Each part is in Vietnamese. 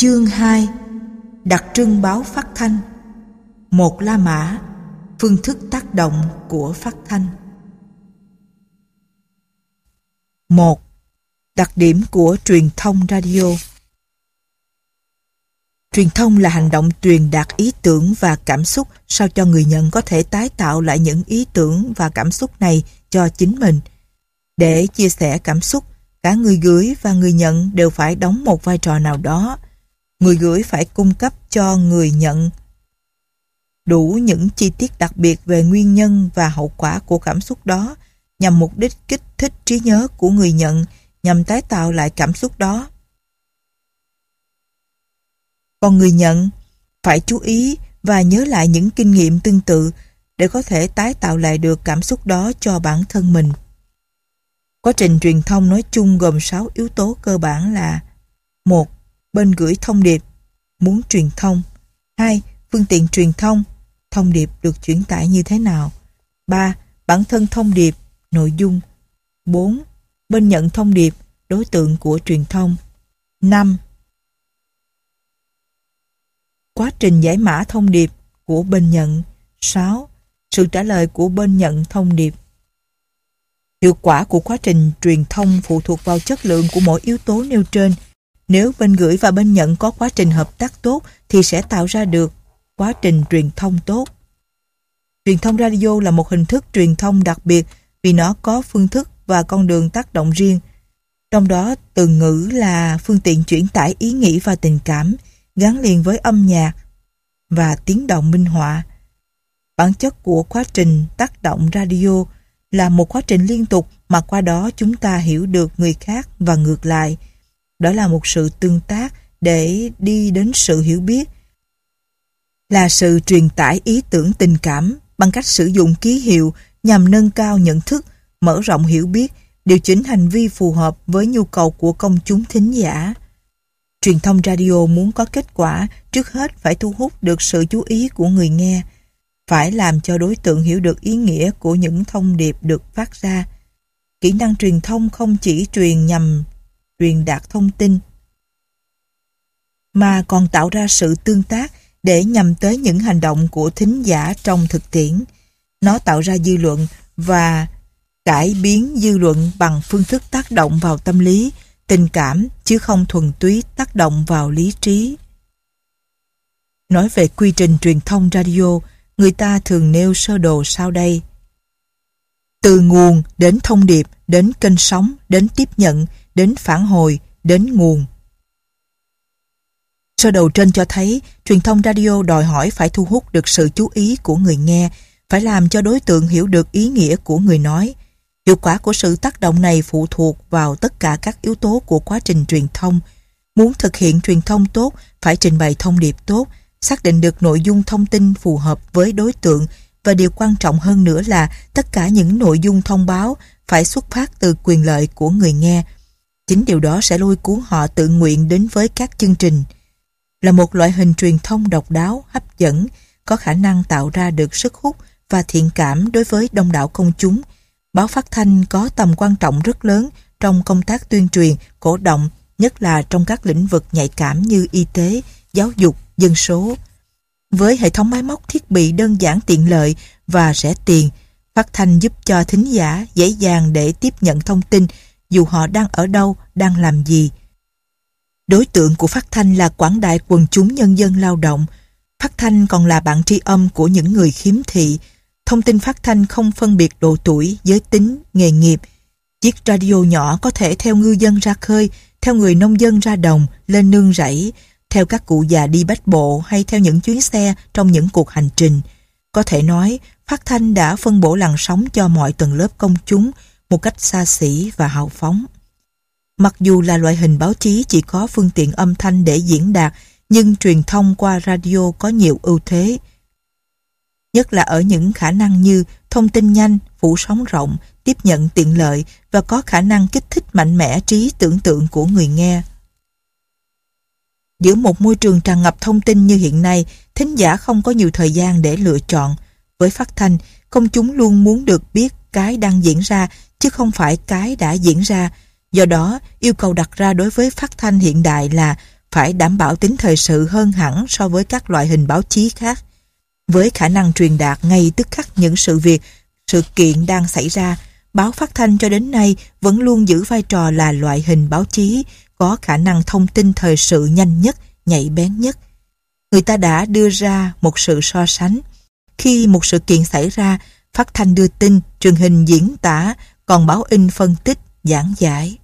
Chương 2. Đặc trưng báo phát thanh. Một La Mã. Phương thức tác động của phát thanh. 1. Đặc điểm của truyền thông radio. Truyền thông là hành động truyền đạt ý tưởng và cảm xúc sao cho người nhận có thể tái tạo lại những ý tưởng và cảm xúc này cho chính mình. Để chia sẻ cảm xúc, cả người gửi và người nhận đều phải đóng một vai trò nào đó. Người gửi phải cung cấp cho người nhận đủ những chi tiết đặc biệt về nguyên nhân và hậu quả của cảm xúc đó nhằm mục đích kích thích trí nhớ của người nhận nhằm tái tạo lại cảm xúc đó. Còn người nhận phải chú ý và nhớ lại những kinh nghiệm tương tự để có thể tái tạo lại được cảm xúc đó cho bản thân mình. Quá trình truyền thông nói chung gồm 6 yếu tố cơ bản là: 1. Bên gửi thông điệp, muốn truyền thông. 2. Phương tiện truyền thông, thông điệp được chuyển tải như thế nào. 3. Bản thân thông điệp, nội dung. 4. Bên nhận thông điệp, đối tượng của truyền thông. 5. Quá trình giải mã thông điệp của bên nhận. 6. Sự trả lời của bên nhận thông điệp. Hiệu quả của quá trình truyền thông phụ thuộc vào chất lượng của mỗi yếu tố nêu trên. Nếu bên gửi và bên nhận có quá trình hợp tác tốt thì sẽ tạo ra được quá trình truyền thông tốt. Truyền thông radio là một hình thức truyền thông đặc biệt vì nó có phương thức và con đường tác động riêng. Trong đó, từ ngữ là phương tiện chuyển tải ý nghĩ và tình cảm gắn liền với âm nhạc và tiếng động minh họa. Bản chất của quá trình tác động radio là một quá trình liên tục mà qua đó chúng ta hiểu được người khác và ngược lại. Đó là một sự tương tác để đi đến sự hiểu biết, là sự truyền tải ý tưởng tình cảm bằng cách sử dụng ký hiệu nhằm nâng cao nhận thức, mở rộng hiểu biết, điều chỉnh hành vi phù hợp với nhu cầu của công chúng thính giả. Truyền thông radio muốn có kết quả, trước hết phải thu hút được sự chú ý của người nghe, phải làm cho đối tượng hiểu được ý nghĩa của những thông điệp được phát ra. Kỹ năng truyền thông không chỉ nhằm truyền đạt thông tin, mà còn tạo ra sự tương tác để nhằm tới những hành động của thính giả trong thực tiễn. Nó tạo ra dư luận và cải biến dư luận bằng phương thức tác động vào tâm lý, tình cảm, chứ không thuần túy tác động vào lý trí. Nói về quy trình truyền thông radio, người ta thường nêu sơ đồ sau đây. Từ nguồn đến thông điệp, đến kênh sóng, đến tiếp nhận, đến phản hồi, đến nguồn. Sơ đồ trên cho thấy truyền thông radio đòi hỏi phải thu hút được sự chú ý của người nghe, phải làm cho đối tượng hiểu được ý nghĩa của người nói. Hiệu quả của sự tác động này phụ thuộc vào tất cả các yếu tố của quá trình truyền thông. Muốn thực hiện truyền thông tốt, phải trình bày thông điệp tốt, xác định được nội dung thông tin phù hợp với đối tượng, và điều quan trọng hơn nữa là tất cả những nội dung thông báo phải xuất phát từ quyền lợi của người nghe. Chính điều đó sẽ lôi cuốn họ tự nguyện đến với các chương trình. Là một loại hình truyền thông độc đáo, hấp dẫn, có khả năng tạo ra được sức hút và thiện cảm đối với đông đảo công chúng. Báo phát thanh có tầm quan trọng rất lớn trong công tác tuyên truyền, cổ động, nhất là trong các lĩnh vực nhạy cảm như y tế, giáo dục, dân số. Với hệ thống máy móc thiết bị đơn giản tiện lợi và rẻ tiền, phát thanh giúp cho thính giả dễ dàng để tiếp nhận thông tin dù họ đang ở đâu, đang làm gì. Đối tượng của phát thanh là quảng đại quần chúng nhân dân lao động. Phát thanh còn là bạn tri âm của những người khiếm thị. Thông tin phát thanh không phân biệt độ tuổi, giới tính, nghề nghiệp. Chiếc radio nhỏ có thể theo ngư dân ra khơi, theo người nông dân ra đồng, lên nương rẫy, theo các cụ già đi bách bộ hay theo những chuyến xe trong những cuộc hành trình. Có thể nói, phát thanh đã phân bổ làn sóng cho mọi tầng lớp công chúng một cách xa xỉ và hào phóng. Mặc dù là loại hình báo chí chỉ có phương tiện âm thanh để diễn đạt, nhưng truyền thông qua radio có nhiều ưu thế. Nhất là ở những khả năng như thông tin nhanh, phủ sóng rộng, tiếp nhận tiện lợi và có khả năng kích thích mạnh mẽ trí tưởng tượng của người nghe. Giữa một môi trường tràn ngập thông tin như hiện nay, thính giả không có nhiều thời gian để lựa chọn. Với phát thanh, công chúng luôn muốn được biết cái đang diễn ra, chứ không phải cái đã diễn ra. Do đó, yêu cầu đặt ra đối với phát thanh hiện đại là phải đảm bảo tính thời sự hơn hẳn so với các loại hình báo chí khác. Với khả năng truyền đạt ngay tức khắc những sự kiện đang xảy ra, báo phát thanh cho đến nay vẫn luôn giữ vai trò là loại hình báo chí có khả năng thông tin thời sự nhanh nhất, nhạy bén nhất. Người ta đã đưa ra một sự so sánh. Khi một sự kiện xảy ra, phát thanh đưa tin, truyền hình diễn tả, còn báo in phân tích, giảng giải.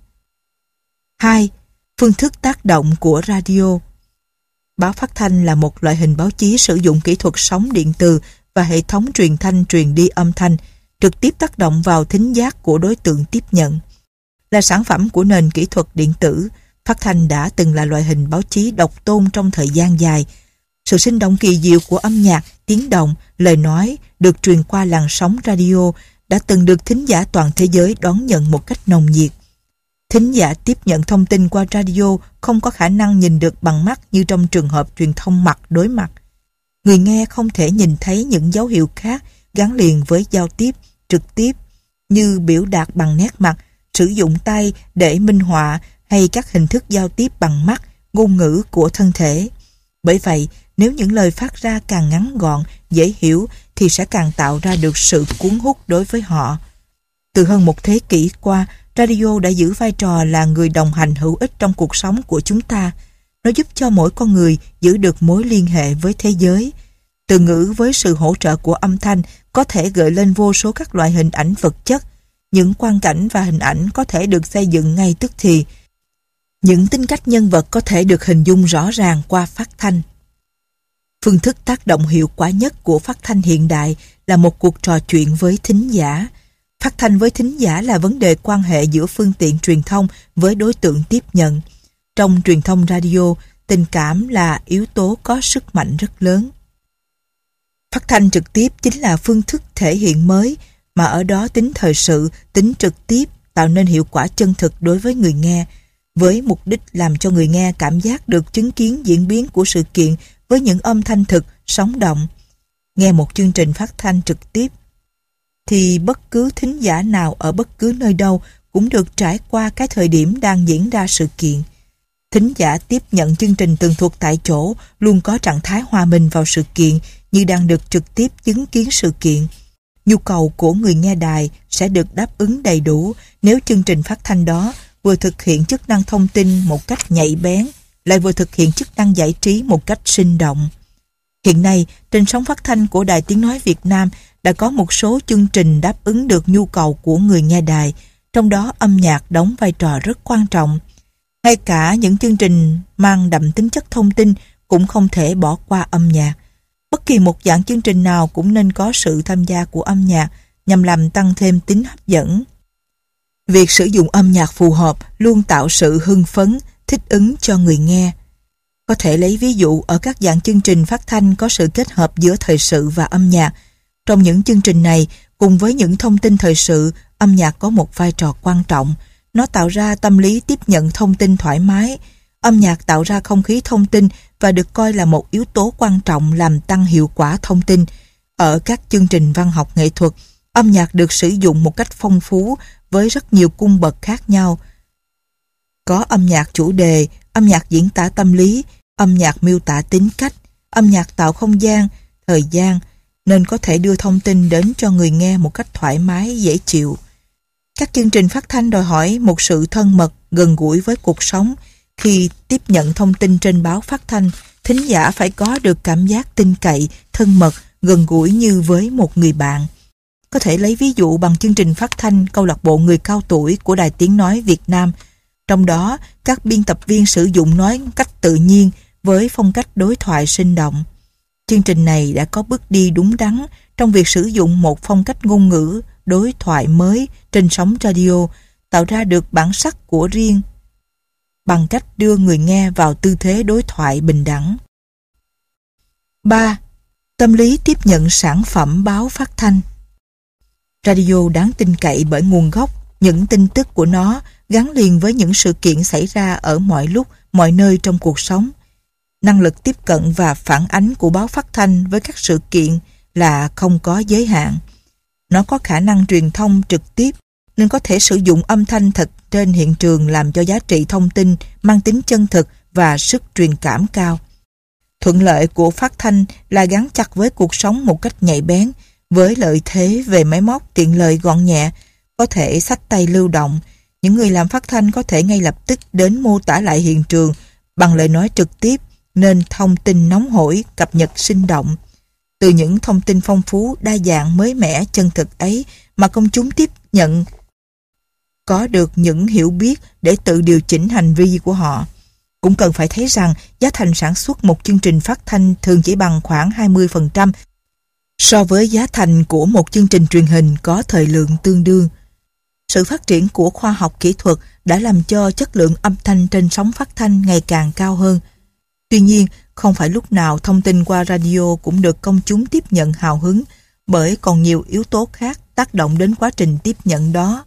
2. Phương thức tác động của radio. Báo phát thanh là một loại hình báo chí sử dụng kỹ thuật sóng điện từ và hệ thống truyền thanh truyền đi âm thanh, trực tiếp tác động vào thính giác của đối tượng tiếp nhận. Là sản phẩm của nền kỹ thuật điện tử, phát thanh đã từng là loại hình báo chí độc tôn trong thời gian dài. Sự sinh động kỳ diệu của âm nhạc, tiếng động, lời nói được truyền qua làn sóng radio đã từng được thính giả toàn thế giới đón nhận một cách nồng nhiệt. Thính giả tiếp nhận thông tin qua radio không có khả năng nhìn được bằng mắt như trong trường hợp truyền thông mặt đối mặt. Người nghe không thể nhìn thấy những dấu hiệu khác gắn liền với giao tiếp trực tiếp như biểu đạt bằng nét mặt, sử dụng tay để minh họa hay các hình thức giao tiếp bằng mắt, ngôn ngữ của thân thể. Bởi vậy, nếu những lời phát ra càng ngắn gọn, dễ hiểu thì sẽ càng tạo ra được sự cuốn hút đối với họ. Từ hơn một thế kỷ qua, radio đã giữ vai trò là người đồng hành hữu ích trong cuộc sống của chúng ta. Nó giúp cho mỗi con người giữ được mối liên hệ với thế giới. Từ ngữ với sự hỗ trợ của âm thanh có thể gợi lên vô số các loại hình ảnh vật chất. Những quang cảnh và hình ảnh có thể được xây dựng ngay tức thì. Những tính cách nhân vật có thể được hình dung rõ ràng qua phát thanh. Phương thức tác động hiệu quả nhất của phát thanh hiện đại là một cuộc trò chuyện với thính giả. Phát thanh với thính giả là vấn đề quan hệ giữa phương tiện truyền thông với đối tượng tiếp nhận. Trong truyền thông radio, tình cảm là yếu tố có sức mạnh rất lớn. Phát thanh trực tiếp chính là phương thức thể hiện mới, mà ở đó tính thời sự, tính trực tiếp tạo nên hiệu quả chân thực đối với người nghe, với mục đích làm cho người nghe cảm giác được chứng kiến diễn biến của sự kiện với những âm thanh thực, sống động. Nghe một chương trình phát thanh trực tiếp thì bất cứ thính giả nào ở bất cứ nơi đâu cũng được trải qua cái thời điểm đang diễn ra sự kiện. Thính giả tiếp nhận chương trình tường thuật tại chỗ luôn có trạng thái hòa mình vào sự kiện như đang được trực tiếp chứng kiến sự kiện. Nhu cầu của người nghe đài sẽ được đáp ứng đầy đủ nếu chương trình phát thanh đó vừa thực hiện chức năng thông tin một cách nhạy bén, lại vừa thực hiện chức năng giải trí một cách sinh động. Hiện nay, trên sóng phát thanh của Đài Tiếng Nói Việt Nam đã có một số chương trình đáp ứng được nhu cầu của người nghe đài, trong đó âm nhạc đóng vai trò rất quan trọng. Ngay cả những chương trình mang đậm tính chất thông tin cũng không thể bỏ qua âm nhạc. Bất kỳ một dạng chương trình nào cũng nên có sự tham gia của âm nhạc nhằm làm tăng thêm tính hấp dẫn. Việc sử dụng âm nhạc phù hợp luôn tạo sự hưng phấn, thích ứng cho người nghe. Có thể lấy ví dụ ở các dạng chương trình phát thanh có sự kết hợp giữa thời sự và âm nhạc. Trong những chương trình này, cùng với những thông tin thời sự, âm nhạc có một vai trò quan trọng. Nó tạo ra tâm lý tiếp nhận thông tin thoải mái. Âm nhạc tạo ra không khí thông tin và được coi là một yếu tố quan trọng làm tăng hiệu quả thông tin. Ở các chương trình văn học nghệ thuật, âm nhạc được sử dụng một cách phong phú với rất nhiều cung bậc khác nhau. Có âm nhạc chủ đề, âm nhạc diễn tả tâm lý, âm nhạc miêu tả tính cách, âm nhạc tạo không gian, thời gian, nên có thể đưa thông tin đến cho người nghe một cách thoải mái, dễ chịu. Các chương trình phát thanh đòi hỏi một sự thân mật, gần gũi với cuộc sống. Khi tiếp nhận thông tin trên báo phát thanh, thính giả phải có được cảm giác tin cậy, thân mật, gần gũi như với một người bạn. Có thể lấy ví dụ bằng chương trình phát thanh Câu lạc bộ người cao tuổi của Đài Tiếng Nói Việt Nam. Trong đó, các biên tập viên sử dụng nói cách tự nhiên với phong cách đối thoại sinh động. Chương trình này đã có bước đi đúng đắn trong việc sử dụng một phong cách ngôn ngữ đối thoại mới trên sóng radio, tạo ra được bản sắc của riêng bằng cách đưa người nghe vào tư thế đối thoại bình đẳng. 3. Tâm lý tiếp nhận sản phẩm báo phát thanh. Radio đáng tin cậy bởi nguồn gốc, những tin tức của nó gắn liền với những sự kiện xảy ra ở mọi lúc, mọi nơi trong cuộc sống. Năng lực tiếp cận và phản ánh của báo phát thanh với các sự kiện là không có giới hạn. Nó có khả năng truyền thông trực tiếp nên có thể sử dụng âm thanh thật trên hiện trường làm cho giá trị thông tin mang tính chân thực và sức truyền cảm cao. Thuận lợi của phát thanh là gắn chặt với cuộc sống một cách nhạy bén, với lợi thế về máy móc tiện lợi gọn nhẹ, có thể xách tay lưu động. Những người làm phát thanh có thể ngay lập tức đến mô tả lại hiện trường bằng lời nói trực tiếp, nên thông tin nóng hổi, cập nhật sinh động. Từ những thông tin phong phú, đa dạng, mới mẻ, chân thực ấy mà công chúng tiếp nhận có được những hiểu biết để tự điều chỉnh hành vi của họ. Cũng cần phải thấy rằng giá thành sản xuất một chương trình phát thanh thường chỉ bằng khoảng 20% so với giá thành của một chương trình truyền hình có thời lượng tương đương. Sự phát triển của khoa học kỹ thuật đã làm cho chất lượng âm thanh trên sóng phát thanh ngày càng cao hơn. Tuy nhiên, không phải lúc nào thông tin qua radio cũng được công chúng tiếp nhận hào hứng, bởi còn nhiều yếu tố khác tác động đến quá trình tiếp nhận đó.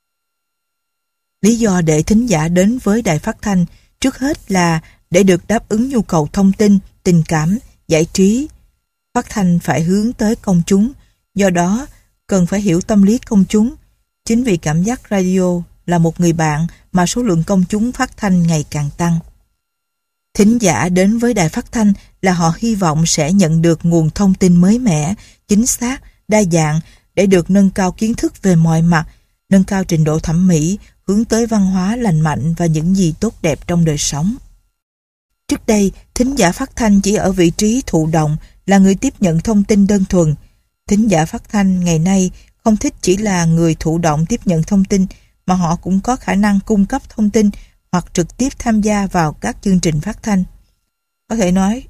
Lý do để thính giả đến với đài phát thanh trước hết là để được đáp ứng nhu cầu thông tin, tình cảm, giải trí. Phát thanh phải hướng tới công chúng, do đó cần phải hiểu tâm lý công chúng. Chính vì cảm giác radio là một người bạn mà số lượng công chúng phát thanh ngày càng tăng. Thính giả đến với đài phát thanh là họ hy vọng sẽ nhận được nguồn thông tin mới mẻ, chính xác, đa dạng để được nâng cao kiến thức về mọi mặt, nâng cao trình độ thẩm mỹ, hướng tới văn hóa lành mạnh và những gì tốt đẹp trong đời sống. Trước đây, thính giả phát thanh chỉ ở vị trí thụ động, là người tiếp nhận thông tin đơn thuần. Thính giả phát thanh ngày nay không thích chỉ là người thụ động tiếp nhận thông tin, mà họ cũng có khả năng cung cấp thông tin hoặc trực tiếp tham gia vào các chương trình phát thanh. Có thể nói,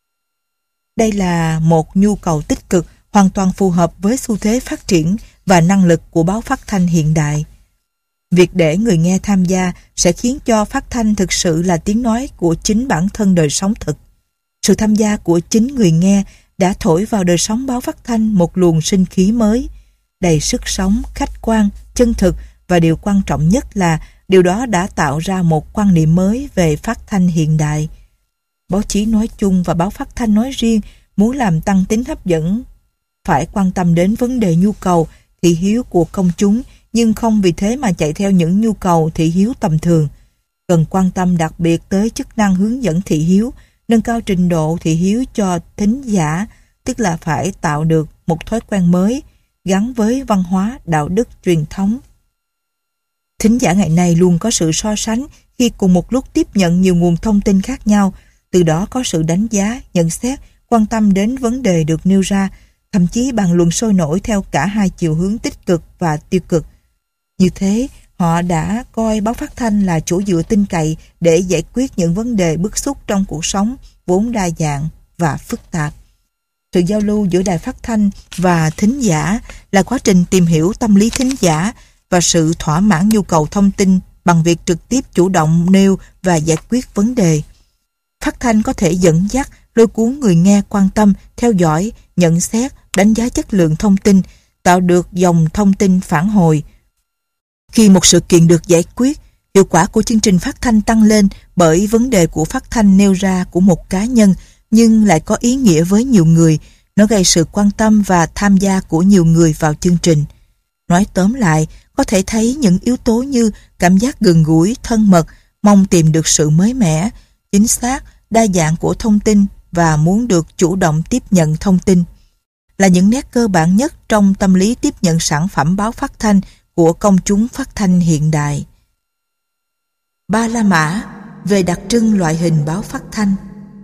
đây là một nhu cầu tích cực hoàn toàn phù hợp với xu thế phát triển và năng lực của báo phát thanh hiện đại. Việc để người nghe tham gia sẽ khiến cho phát thanh thực sự là tiếng nói của chính bản thân đời sống thực. Sự tham gia của chính người nghe đã thổi vào đời sống báo phát thanh một luồng sinh khí mới, đầy sức sống, khách quan, chân thực, và điều quan trọng nhất là điều đó đã tạo ra một quan niệm mới về phát thanh hiện đại. Báo chí nói chung và báo phát thanh nói riêng muốn làm tăng tính hấp dẫn phải quan tâm đến vấn đề nhu cầu, thị hiếu của công chúng, nhưng không vì thế mà chạy theo những nhu cầu thị hiếu tầm thường. Cần quan tâm đặc biệt tới chức năng hướng dẫn thị hiếu, nâng cao trình độ thị hiếu cho thính giả, tức là phải tạo được một thói quen mới gắn với văn hóa, đạo đức, truyền thống. Thính giả ngày nay luôn có sự so sánh khi cùng một lúc tiếp nhận nhiều nguồn thông tin khác nhau, từ đó có sự đánh giá, nhận xét, quan tâm đến vấn đề được nêu ra, thậm chí bàn luận sôi nổi theo cả hai chiều hướng tích cực và tiêu cực. Như thế, họ đã coi báo phát thanh là chỗ dựa tin cậy để giải quyết những vấn đề bức xúc trong cuộc sống vốn đa dạng và phức tạp. Sự giao lưu giữa đài phát thanh và thính giả là quá trình tìm hiểu tâm lý thính giả và sự thỏa mãn nhu cầu thông tin bằng việc trực tiếp chủ động nêu và giải quyết vấn đề. Phát thanh có thể dẫn dắt, lôi cuốn người nghe quan tâm, theo dõi, nhận xét, đánh giá chất lượng thông tin, tạo được dòng thông tin phản hồi. Khi một sự kiện được giải quyết, hiệu quả của chương trình phát thanh tăng lên bởi vấn đề của phát thanh nêu ra của một cá nhân nhưng lại có ý nghĩa với nhiều người. Nó gây sự quan tâm và tham gia của nhiều người vào chương trình. Nói tóm lại, có thể thấy những yếu tố như cảm giác gần gũi, thân mật, mong tìm được sự mới mẻ, chính xác, đa dạng của thông tin và muốn được chủ động tiếp nhận thông tin là những nét cơ bản nhất trong tâm lý tiếp nhận sản phẩm báo phát thanh của công chúng phát thanh hiện đại. 3 La Mã về đặc trưng loại hình báo phát thanh.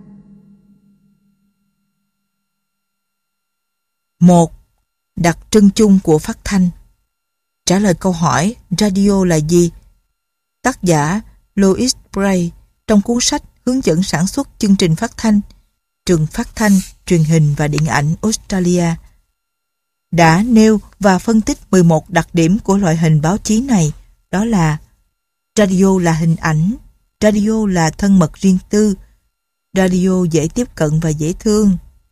1. Đặc trưng chung của phát thanh. Trả lời câu hỏi radio là gì? Tác giả Louis Bray trong cuốn sách hướng dẫn sản xuất chương trình phát thanh, trường phát thanh, truyền hình và điện ảnh Australia đã nêu và phân tích 11 đặc điểm của loại hình báo chí này. Đó là: radio là hình ảnh, radio là thân mật riêng tư, radio dễ tiếp cận và dễ thương,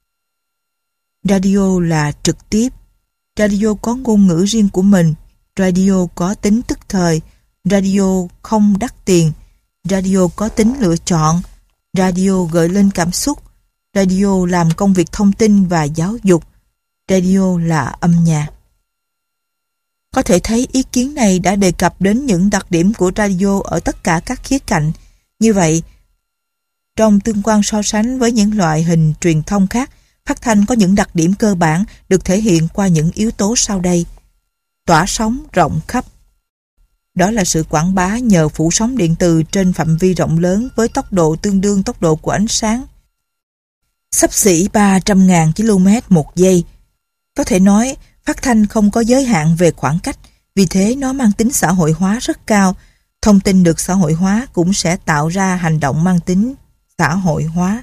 radio là trực tiếp, radio có ngôn ngữ riêng của mình, radio có tính tức thời, radio không đắt tiền, radio có tính lựa chọn, radio gợi lên cảm xúc, radio làm công việc thông tin và giáo dục, radio là âm nhạc. Có thể thấy ý kiến này đã đề cập đến những đặc điểm của radio ở tất cả các khía cạnh. Như vậy, Trong tương quan so sánh với những loại hình truyền thông khác, phát thanh có những đặc điểm cơ bản được thể hiện qua những yếu tố sau đây. Tỏa sóng rộng khắp. Đó là sự quảng bá nhờ phủ sóng điện từ trên phạm vi rộng lớn với tốc độ tương đương tốc độ của ánh sáng. Xấp xỉ 300.000 km một giây. Có thể nói, phát thanh không có giới hạn về khoảng cách, vì thế nó mang tính xã hội hóa rất cao. Thông tin được xã hội hóa cũng sẽ tạo ra hành động mang tính xã hội hóa.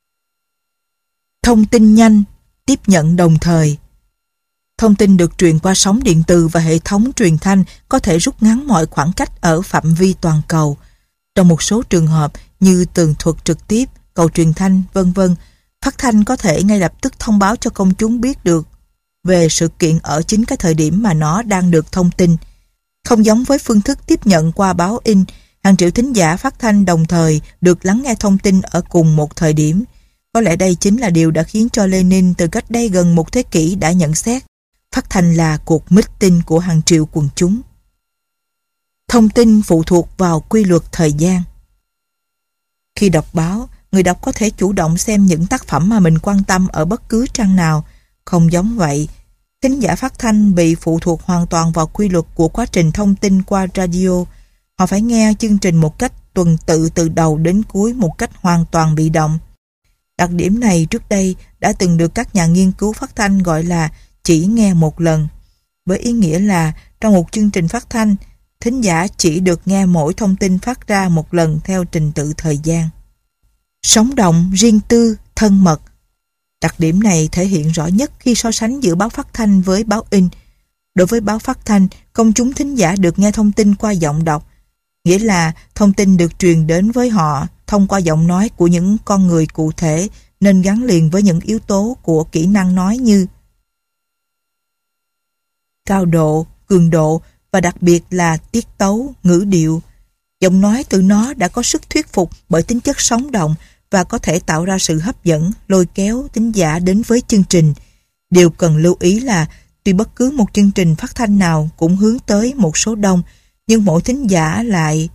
Thông tin nhanh, tiếp nhận đồng thời. Thông tin được truyền qua sóng điện từ và hệ thống truyền thanh có thể rút ngắn mọi khoảng cách ở phạm vi toàn cầu. Trong một số trường hợp như tường thuật trực tiếp, cầu truyền thanh, v.v., phát thanh có thể ngay lập tức thông báo cho công chúng biết được về sự kiện ở chính cái thời điểm mà nó đang được thông tin. Không giống với phương thức tiếp nhận qua báo in, hàng triệu thính giả phát thanh đồng thời được lắng nghe thông tin ở cùng một thời điểm. Có lẽ đây chính là điều đã khiến cho Lenin từ cách đây gần một thế kỷ đã nhận xét phát thanh là cuộc meeting của hàng triệu quần chúng. Thông tin phụ thuộc vào quy luật thời gian. Khi đọc báo, người đọc có thể chủ động xem những tác phẩm mà mình quan tâm ở bất cứ trang nào. Không giống vậy, thính giả phát thanh bị phụ thuộc hoàn toàn vào quy luật của quá trình thông tin qua radio. Họ phải nghe chương trình một cách tuần tự từ đầu đến cuối một cách hoàn toàn bị động. Đặc điểm này trước đây đã từng được các nhà nghiên cứu phát thanh gọi là chỉ nghe một lần, với ý nghĩa là trong một chương trình phát thanh, thính giả chỉ được nghe mỗi thông tin phát ra một lần theo trình tự thời gian. Sống động, riêng tư, thân mật. Đặc điểm này thể hiện rõ nhất khi so sánh giữa báo phát thanh với báo in. Đối với báo phát thanh, công chúng thính giả được nghe thông tin qua giọng đọc, nghĩa là thông tin được truyền đến với họ thông qua giọng nói của những con người cụ thể nên gắn liền với những yếu tố của kỹ năng nói như cao độ, cường độ và đặc biệt là tiết tấu, ngữ điệu. Giọng nói từ nó đã có sức thuyết phục bởi tính chất sống động và có thể tạo ra sự hấp dẫn, lôi kéo thính giả đến với chương trình. Điều cần lưu ý là tuy bất cứ một chương trình phát thanh nào cũng hướng tới một số đông, nhưng mỗi thính giả lại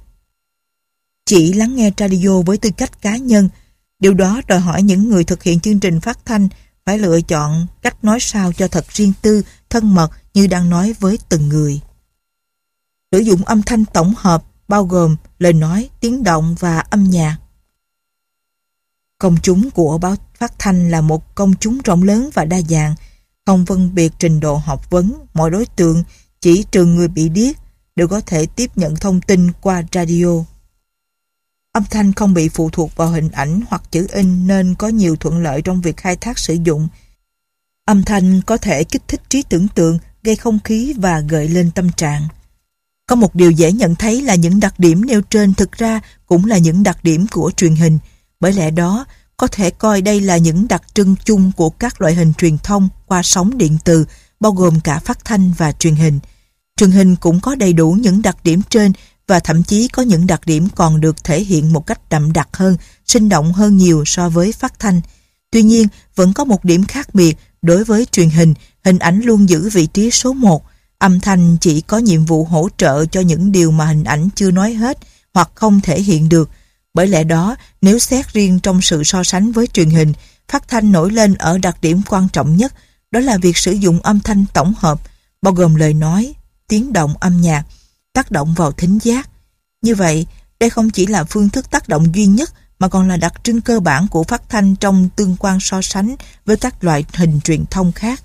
chỉ lắng nghe radio với tư cách cá nhân. Điều đó đòi hỏi những người thực hiện chương trình phát thanh phải lựa chọn cách nói sao cho thật riêng tư, thân mật như đang nói với từng người. Sử dụng âm thanh tổng hợp bao gồm lời nói, tiếng động và âm nhạc. Công chúng của báo phát thanh là một công chúng rộng lớn và đa dạng, không phân biệt trình độ học vấn. Mọi đối tượng, chỉ trừ người bị điếc, đều có thể tiếp nhận thông tin qua radio. Âm thanh không bị phụ thuộc vào hình ảnh hoặc chữ in nên có nhiều thuận lợi trong việc khai thác sử dụng. Âm thanh có thể kích thích trí tưởng tượng, gây không khí và gợi lên tâm trạng. Có một điều dễ nhận thấy là những đặc điểm nêu trên thực ra cũng là những đặc điểm của truyền hình. Bởi lẽ đó, có thể coi đây là những đặc trưng chung của các loại hình truyền thông qua sóng điện từ, bao gồm cả phát thanh và truyền hình. Truyền hình cũng có đầy đủ những đặc điểm trên và thậm chí có những đặc điểm còn được thể hiện một cách đậm đặc hơn, sinh động hơn nhiều so với phát thanh. Tuy nhiên, vẫn có một điểm khác biệt. Đối với truyền hình, hình ảnh luôn giữ vị trí số 1. Âm thanh chỉ có nhiệm vụ hỗ trợ cho những điều mà hình ảnh chưa nói hết hoặc không thể hiện được. Bởi lẽ đó, nếu xét riêng trong sự so sánh với truyền hình, phát thanh nổi lên ở đặc điểm quan trọng nhất, đó là việc sử dụng âm thanh tổng hợp, bao gồm lời nói, tiếng động âm nhạc, tác động vào thính giác. Như vậy, đây không chỉ là phương thức tác động duy nhất mà còn là đặc trưng cơ bản của phát thanh trong tương quan so sánh với các loại hình truyền thông khác.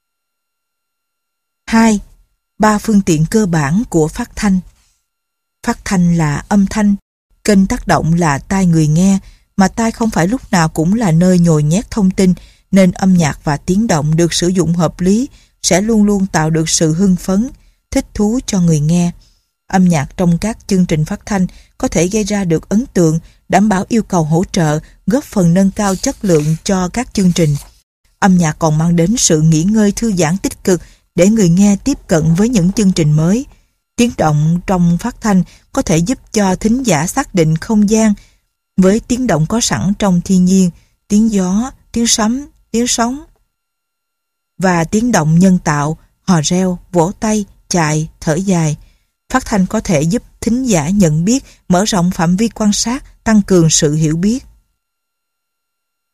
2. 3 phương tiện cơ bản của phát thanh. Phát thanh là âm thanh, kênh tác động là tai người nghe, mà tai không phải lúc nào cũng là nơi nhồi nhét thông tin, nên âm nhạc và tiếng động được sử dụng hợp lý sẽ luôn luôn tạo được sự hưng phấn, thích thú cho người nghe. Âm nhạc trong các chương trình phát thanh có thể gây ra được ấn tượng, đảm bảo yêu cầu hỗ trợ, góp phần nâng cao chất lượng cho các chương trình. Âm nhạc còn mang đến sự nghỉ ngơi thư giãn tích cực để người nghe tiếp cận với những chương trình mới. Tiếng động trong phát thanh có thể giúp cho thính giả xác định không gian với tiếng động có sẵn trong thiên nhiên, tiếng gió, tiếng sấm, tiếng sóng và tiếng động nhân tạo, hò reo, vỗ tay, chài, thở dài. Phát thanh có thể giúp thính giả nhận biết, mở rộng phạm vi quan sát, tăng cường sự hiểu biết.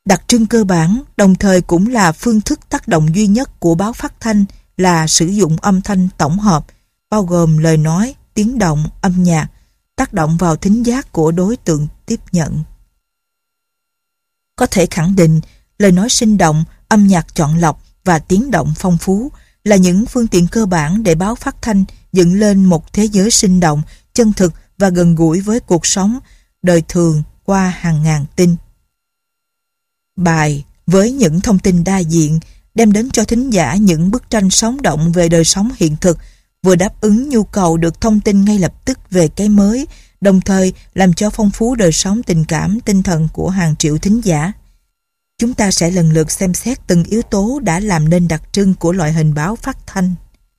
Đặc trưng cơ bản, đồng thời cũng là phương thức tác động duy nhất của báo phát thanh là sử dụng âm thanh tổng hợp, bao gồm lời nói, tiếng động, âm nhạc, tác động vào thính giác của đối tượng tiếp nhận. Có thể khẳng định, lời nói sinh động, âm nhạc chọn lọc và tiếng động phong phú là những phương tiện cơ bản để báo phát thanh dựng lên một thế giới sinh động, chân thực và gần gũi với cuộc sống, đời thường qua hàng ngàn tin. Bài với những thông tin đa diện đem đến cho thính giả những bức tranh sống động về đời sống hiện thực, vừa đáp ứng nhu cầu được thông tin ngay lập tức về cái mới, đồng thời làm cho phong phú đời sống tình cảm, tinh thần của hàng triệu thính giả. Chúng ta sẽ lần lượt xem xét từng yếu tố đã làm nên đặc trưng của loại hình báo phát thanh.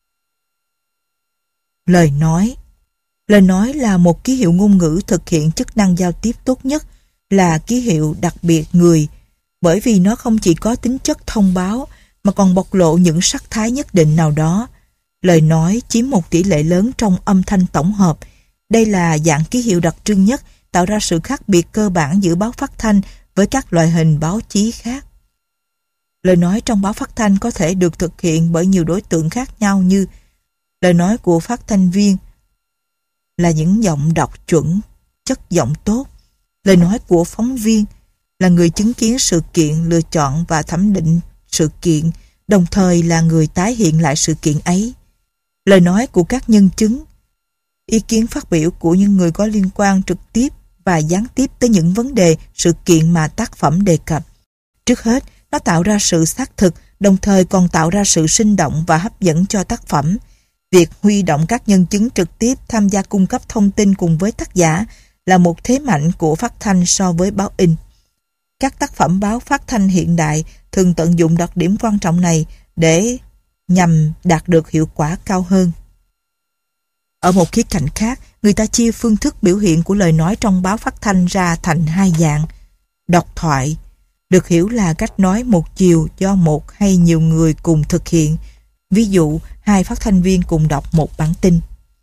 Lời nói. Lời nói là một ký hiệu ngôn ngữ thực hiện chức năng giao tiếp tốt nhất, là ký hiệu đặc biệt người, bởi vì nó không chỉ có tính chất thông báo mà còn bộc lộ những sắc thái nhất định nào đó. Lời nói chiếm một tỷ lệ lớn trong âm thanh tổng hợp. Đây là dạng ký hiệu đặc trưng nhất, tạo ra sự khác biệt cơ bản giữa báo phát thanh với các loại hình báo chí khác. Lời nói trong báo phát thanh có thể được thực hiện bởi nhiều đối tượng khác nhau như lời nói của phát thanh viên là những giọng đọc chuẩn, chất giọng tốt. Lời nói của phóng viên là người chứng kiến sự kiện, lựa chọn và thẩm định sự kiện, đồng thời là người tái hiện lại sự kiện ấy. Lời nói của các nhân chứng, ý kiến phát biểu của những người có liên quan trực tiếp và gián tiếp tới những vấn đề, sự kiện mà tác phẩm đề cập. Trước hết, nó tạo ra sự xác thực, đồng thời còn tạo ra sự sinh động và hấp dẫn cho tác phẩm. Việc huy động các nhân chứng trực tiếp tham gia cung cấp thông tin cùng với tác giả là một thế mạnh của phát thanh so với báo in. Các tác phẩm báo phát thanh hiện đại thường tận dụng đặc điểm quan trọng này để nhằm đạt được hiệu quả cao hơn. Ở một khía cạnh khác, người ta chia phương thức biểu hiện của lời nói trong báo phát thanh ra thành hai dạng. Độc thoại được hiểu là cách nói một chiều do một hay nhiều người cùng thực hiện. Ví dụ, hai phát thanh viên cùng đọc một bản tin.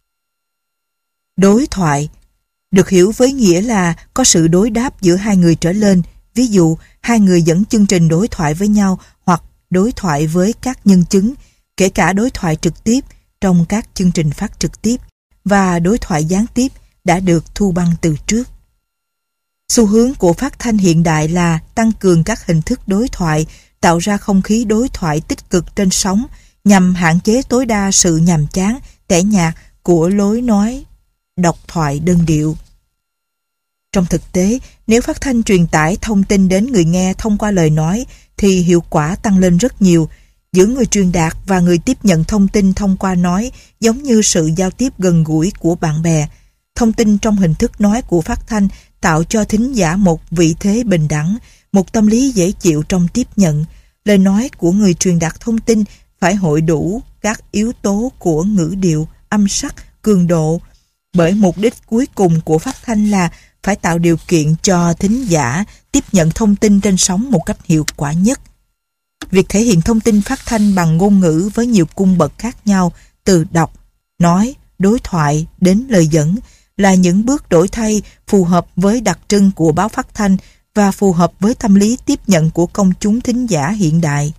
Đối thoại được hiểu với nghĩa là có sự đối đáp giữa hai người trở lên. Ví dụ, hai người dẫn chương trình đối thoại với nhau hoặc đối thoại với các nhân chứng, kể cả đối thoại trực tiếp trong các chương trình phát trực tiếp và đối thoại gián tiếp đã được thu băng từ trước. Xu hướng của phát thanh hiện đại là tăng cường các hình thức đối thoại, tạo ra không khí đối thoại tích cực trên sóng nhằm hạn chế tối đa sự nhàm chán, tẻ nhạt của lối nói độc thoại đơn điệu. Trong thực tế, nếu phát thanh truyền tải thông tin đến người nghe thông qua lời nói thì hiệu quả tăng lên rất nhiều. Giữa người truyền đạt và người tiếp nhận thông tin thông qua nói giống như sự giao tiếp gần gũi của bạn bè. Thông tin trong hình thức nói của phát thanh tạo cho thính giả một vị thế bình đẳng, một tâm lý dễ chịu trong tiếp nhận. Lời nói của người truyền đạt thông tin phải hội đủ các yếu tố của ngữ điệu, âm sắc, cường độ, bởi mục đích cuối cùng của phát thanh là phải tạo điều kiện cho thính giả tiếp nhận thông tin trên sóng một cách hiệu quả nhất. Việc thể hiện thông tin phát thanh bằng ngôn ngữ với nhiều cung bậc khác nhau, từ đọc, nói, đối thoại đến lời dẫn, là những bước đổi thay phù hợp với đặc trưng của báo phát thanh và phù hợp với tâm lý tiếp nhận của công chúng thính giả hiện đại.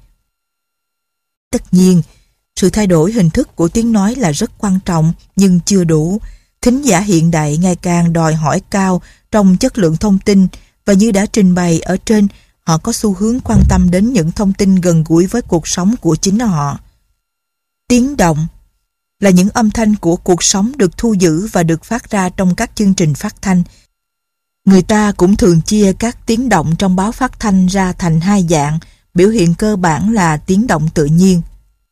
Tất nhiên, sự thay đổi hình thức của tiếng nói là rất quan trọng nhưng chưa đủ. Thính giả hiện đại ngày càng đòi hỏi cao trong chất lượng thông tin và như đã trình bày ở trên, họ có xu hướng quan tâm đến những thông tin gần gũi với cuộc sống của chính họ. Tiếng động là những âm thanh của cuộc sống được thu giữ và được phát ra trong các chương trình phát thanh. Người ta cũng thường chia các tiếng động trong báo phát thanh ra thành hai dạng, biểu hiện cơ bản là tiếng động tự nhiên,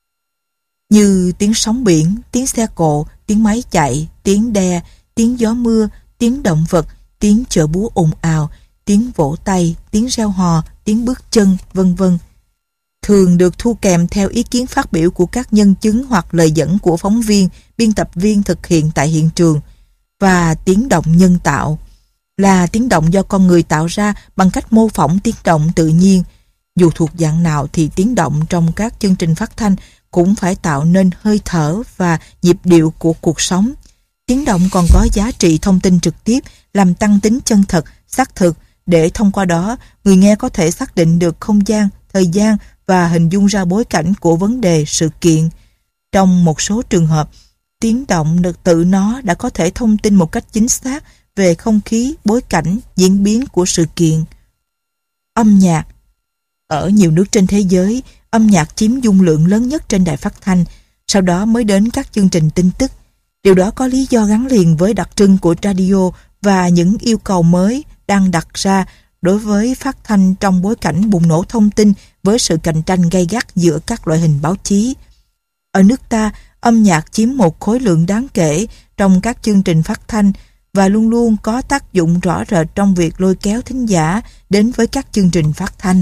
như tiếng sóng biển, tiếng xe cộ, tiếng máy chạy, tiếng đe, tiếng gió mưa, tiếng động vật, tiếng chợ búa ồn ào, tiếng vỗ tay, tiếng reo hò, tiếng bước chân, vân vân. Thường được thu kèm theo ý kiến phát biểu của các nhân chứng hoặc lời dẫn của phóng viên, biên tập viên thực hiện tại hiện trường. Và tiếng động nhân tạo là tiếng động do con người tạo ra bằng cách mô phỏng tiếng động tự nhiên. Dù thuộc dạng nào thì tiếng động trong các chương trình phát thanh cũng phải tạo nên hơi thở và nhịp điệu của cuộc sống. Tiếng động còn có giá trị thông tin trực tiếp, làm tăng tính chân thật, xác thực, để thông qua đó người nghe có thể xác định được không gian, thời gian và hình dung ra bối cảnh của vấn đề, sự kiện. Trong một số trường hợp, tiếng động tự nó đã có thể thông tin một cách chính xác về không khí, bối cảnh, diễn biến của sự kiện. Âm nhạc. Ở nhiều nước trên thế giới, âm nhạc chiếm dung lượng lớn nhất trên đài phát thanh, sau đó mới đến các chương trình tin tức. Điều đó có lý do gắn liền với đặc trưng của radio và những yêu cầu mới đang đặt ra đối với phát thanh trong bối cảnh bùng nổ thông tin với sự cạnh tranh gay gắt giữa các loại hình báo chí. Ở nước ta, âm nhạc chiếm một khối lượng đáng kể trong các chương trình phát thanh và luôn luôn có tác dụng rõ rệt trong việc lôi kéo thính giả đến với các chương trình phát thanh.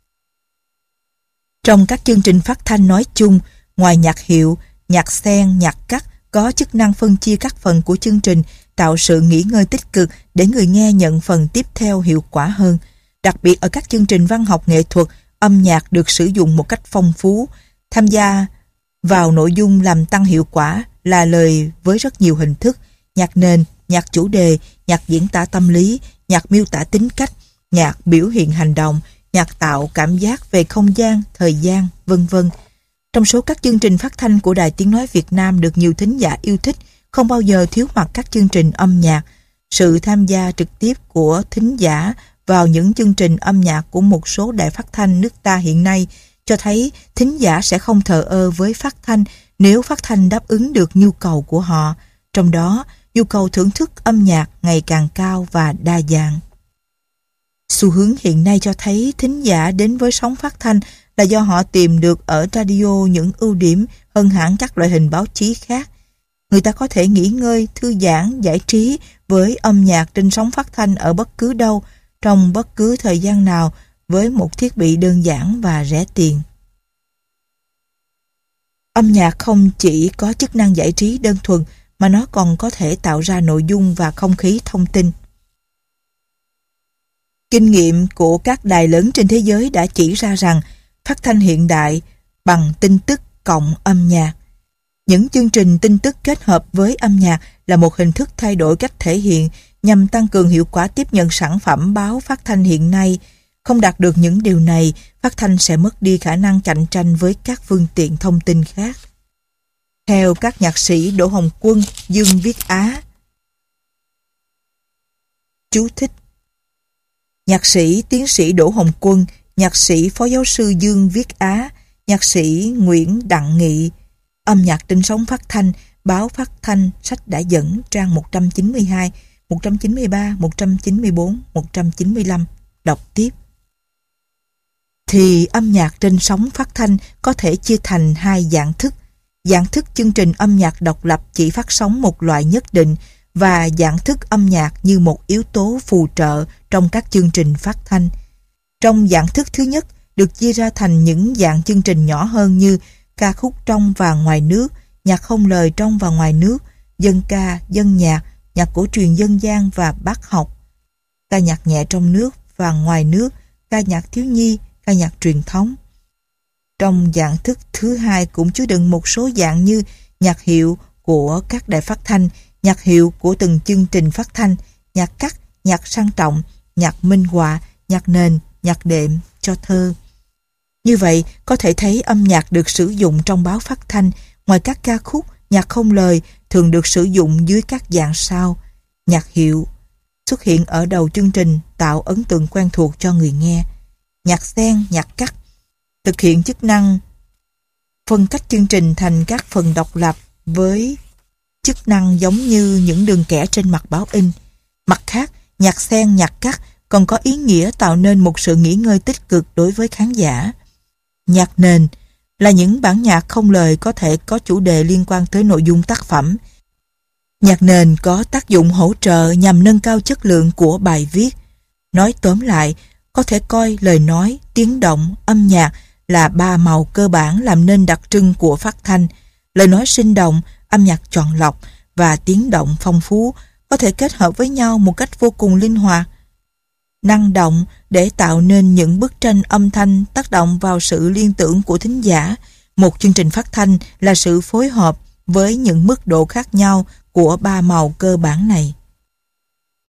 Trong các chương trình phát thanh nói chung, ngoài nhạc hiệu, nhạc xen, nhạc cắt có chức năng phân chia các phần của chương trình, tạo sự nghỉ ngơi tích cực để người nghe nhận phần tiếp theo hiệu quả hơn. Đặc biệt ở các chương trình văn học nghệ thuật, âm nhạc được sử dụng một cách phong phú. Tham gia vào nội dung làm tăng hiệu quả là lời với rất nhiều hình thức: nhạc nền, nhạc chủ đề, nhạc diễn tả tâm lý, nhạc miêu tả tính cách, nhạc biểu hiện hành động, nhạc tạo cảm giác về không gian, thời gian, vân vân. Trong số các chương trình phát thanh của Đài Tiếng Nói Việt Nam được nhiều thính giả yêu thích, không bao giờ thiếu mặt các chương trình âm nhạc. Sự tham gia trực tiếp của thính giả vào những chương trình âm nhạc của một số đài phát thanh nước ta hiện nay cho thấy thính giả sẽ không thờ ơ với phát thanh nếu phát thanh đáp ứng được nhu cầu của họ. Trong đó, nhu cầu thưởng thức âm nhạc ngày càng cao và đa dạng. Xu hướng hiện nay cho thấy thính giả đến với sóng phát thanh là do họ tìm được ở radio những ưu điểm hơn hẳn các loại hình báo chí khác. Người ta có thể nghỉ ngơi, thư giãn, giải trí với âm nhạc trên sóng phát thanh ở bất cứ đâu, trong bất cứ thời gian nào, với một thiết bị đơn giản và rẻ tiền. Âm nhạc không chỉ có chức năng giải trí đơn thuần, mà nó còn có thể tạo ra nội dung và không khí thông tin. Kinh nghiệm của các đài lớn trên thế giới đã chỉ ra rằng phát thanh hiện đại bằng tin tức cộng âm nhạc. Những chương trình tin tức kết hợp với âm nhạc là một hình thức thay đổi cách thể hiện nhằm tăng cường hiệu quả tiếp nhận sản phẩm báo phát thanh hiện nay. Không đạt được những điều này, phát thanh sẽ mất đi khả năng cạnh tranh với các phương tiện thông tin khác. Theo các nhạc sĩ Đỗ Hồng Quân, Dương Viết Á. Chú thích: nhạc sĩ tiến sĩ Đỗ Hồng Quân, nhạc sĩ phó giáo sư Dương Viết Á, nhạc sĩ Nguyễn Đặng Nghị. Âm nhạc trên sóng phát thanh, báo phát thanh, sách đã dẫn, trang 192, 193, 194, 195. Đọc tiếp. Thì âm nhạc trên sóng phát thanh có thể chia thành hai dạng thức. Dạng thức chương trình âm nhạc độc lập chỉ phát sóng một loại nhất định và dạng thức âm nhạc như một yếu tố phù trợ trong các chương trình phát thanh. Trong dạng thức thứ nhất được chia ra thành những dạng chương trình nhỏ hơn như ca khúc trong và ngoài nước, nhạc không lời trong và ngoài nước, dân ca, dân nhạc, nhạc cổ truyền dân gian và bác học, ca nhạc nhẹ trong nước và ngoài nước, ca nhạc thiếu nhi, ca nhạc truyền thống. Trong dạng thức thứ hai cũng chứa đựng một số dạng như nhạc hiệu của các đài phát thanh, nhạc hiệu của từng chương trình phát thanh, nhạc cắt, nhạc sang trọng, nhạc minh họa, nhạc nền, nhạc đệm, cho thơ. Như vậy, có thể thấy âm nhạc được sử dụng trong báo phát thanh, ngoài các ca khúc, nhạc không lời thường được sử dụng dưới các dạng sau. Nhạc hiệu xuất hiện ở đầu chương trình tạo ấn tượng quen thuộc cho người nghe. Nhạc xen, nhạc cắt thực hiện chức năng phân cách chương trình thành các phần độc lập với chức năng giống như những đường kẻ trên mặt báo in. Mặt khác, nhạc xen, nhạc cắt còn có ý nghĩa tạo nên một sự nghỉ ngơi tích cực đối với khán giả. Nhạc nền là những bản nhạc không lời có thể có chủ đề liên quan tới nội dung tác phẩm. Nhạc nền có tác dụng hỗ trợ nhằm nâng cao chất lượng của bài viết. Nói tóm lại, có thể coi lời nói, tiếng động, âm nhạc là ba màu cơ bản làm nên đặc trưng của phát thanh. Lời nói sinh động, âm nhạc chọn lọc và tiếng động phong phú có thể kết hợp với nhau một cách vô cùng linh hoạt, năng động để tạo nên những bức tranh âm thanh tác động vào sự liên tưởng của thính giả. Một chương trình phát thanh là sự phối hợp với những mức độ khác nhau của ba màu cơ bản này.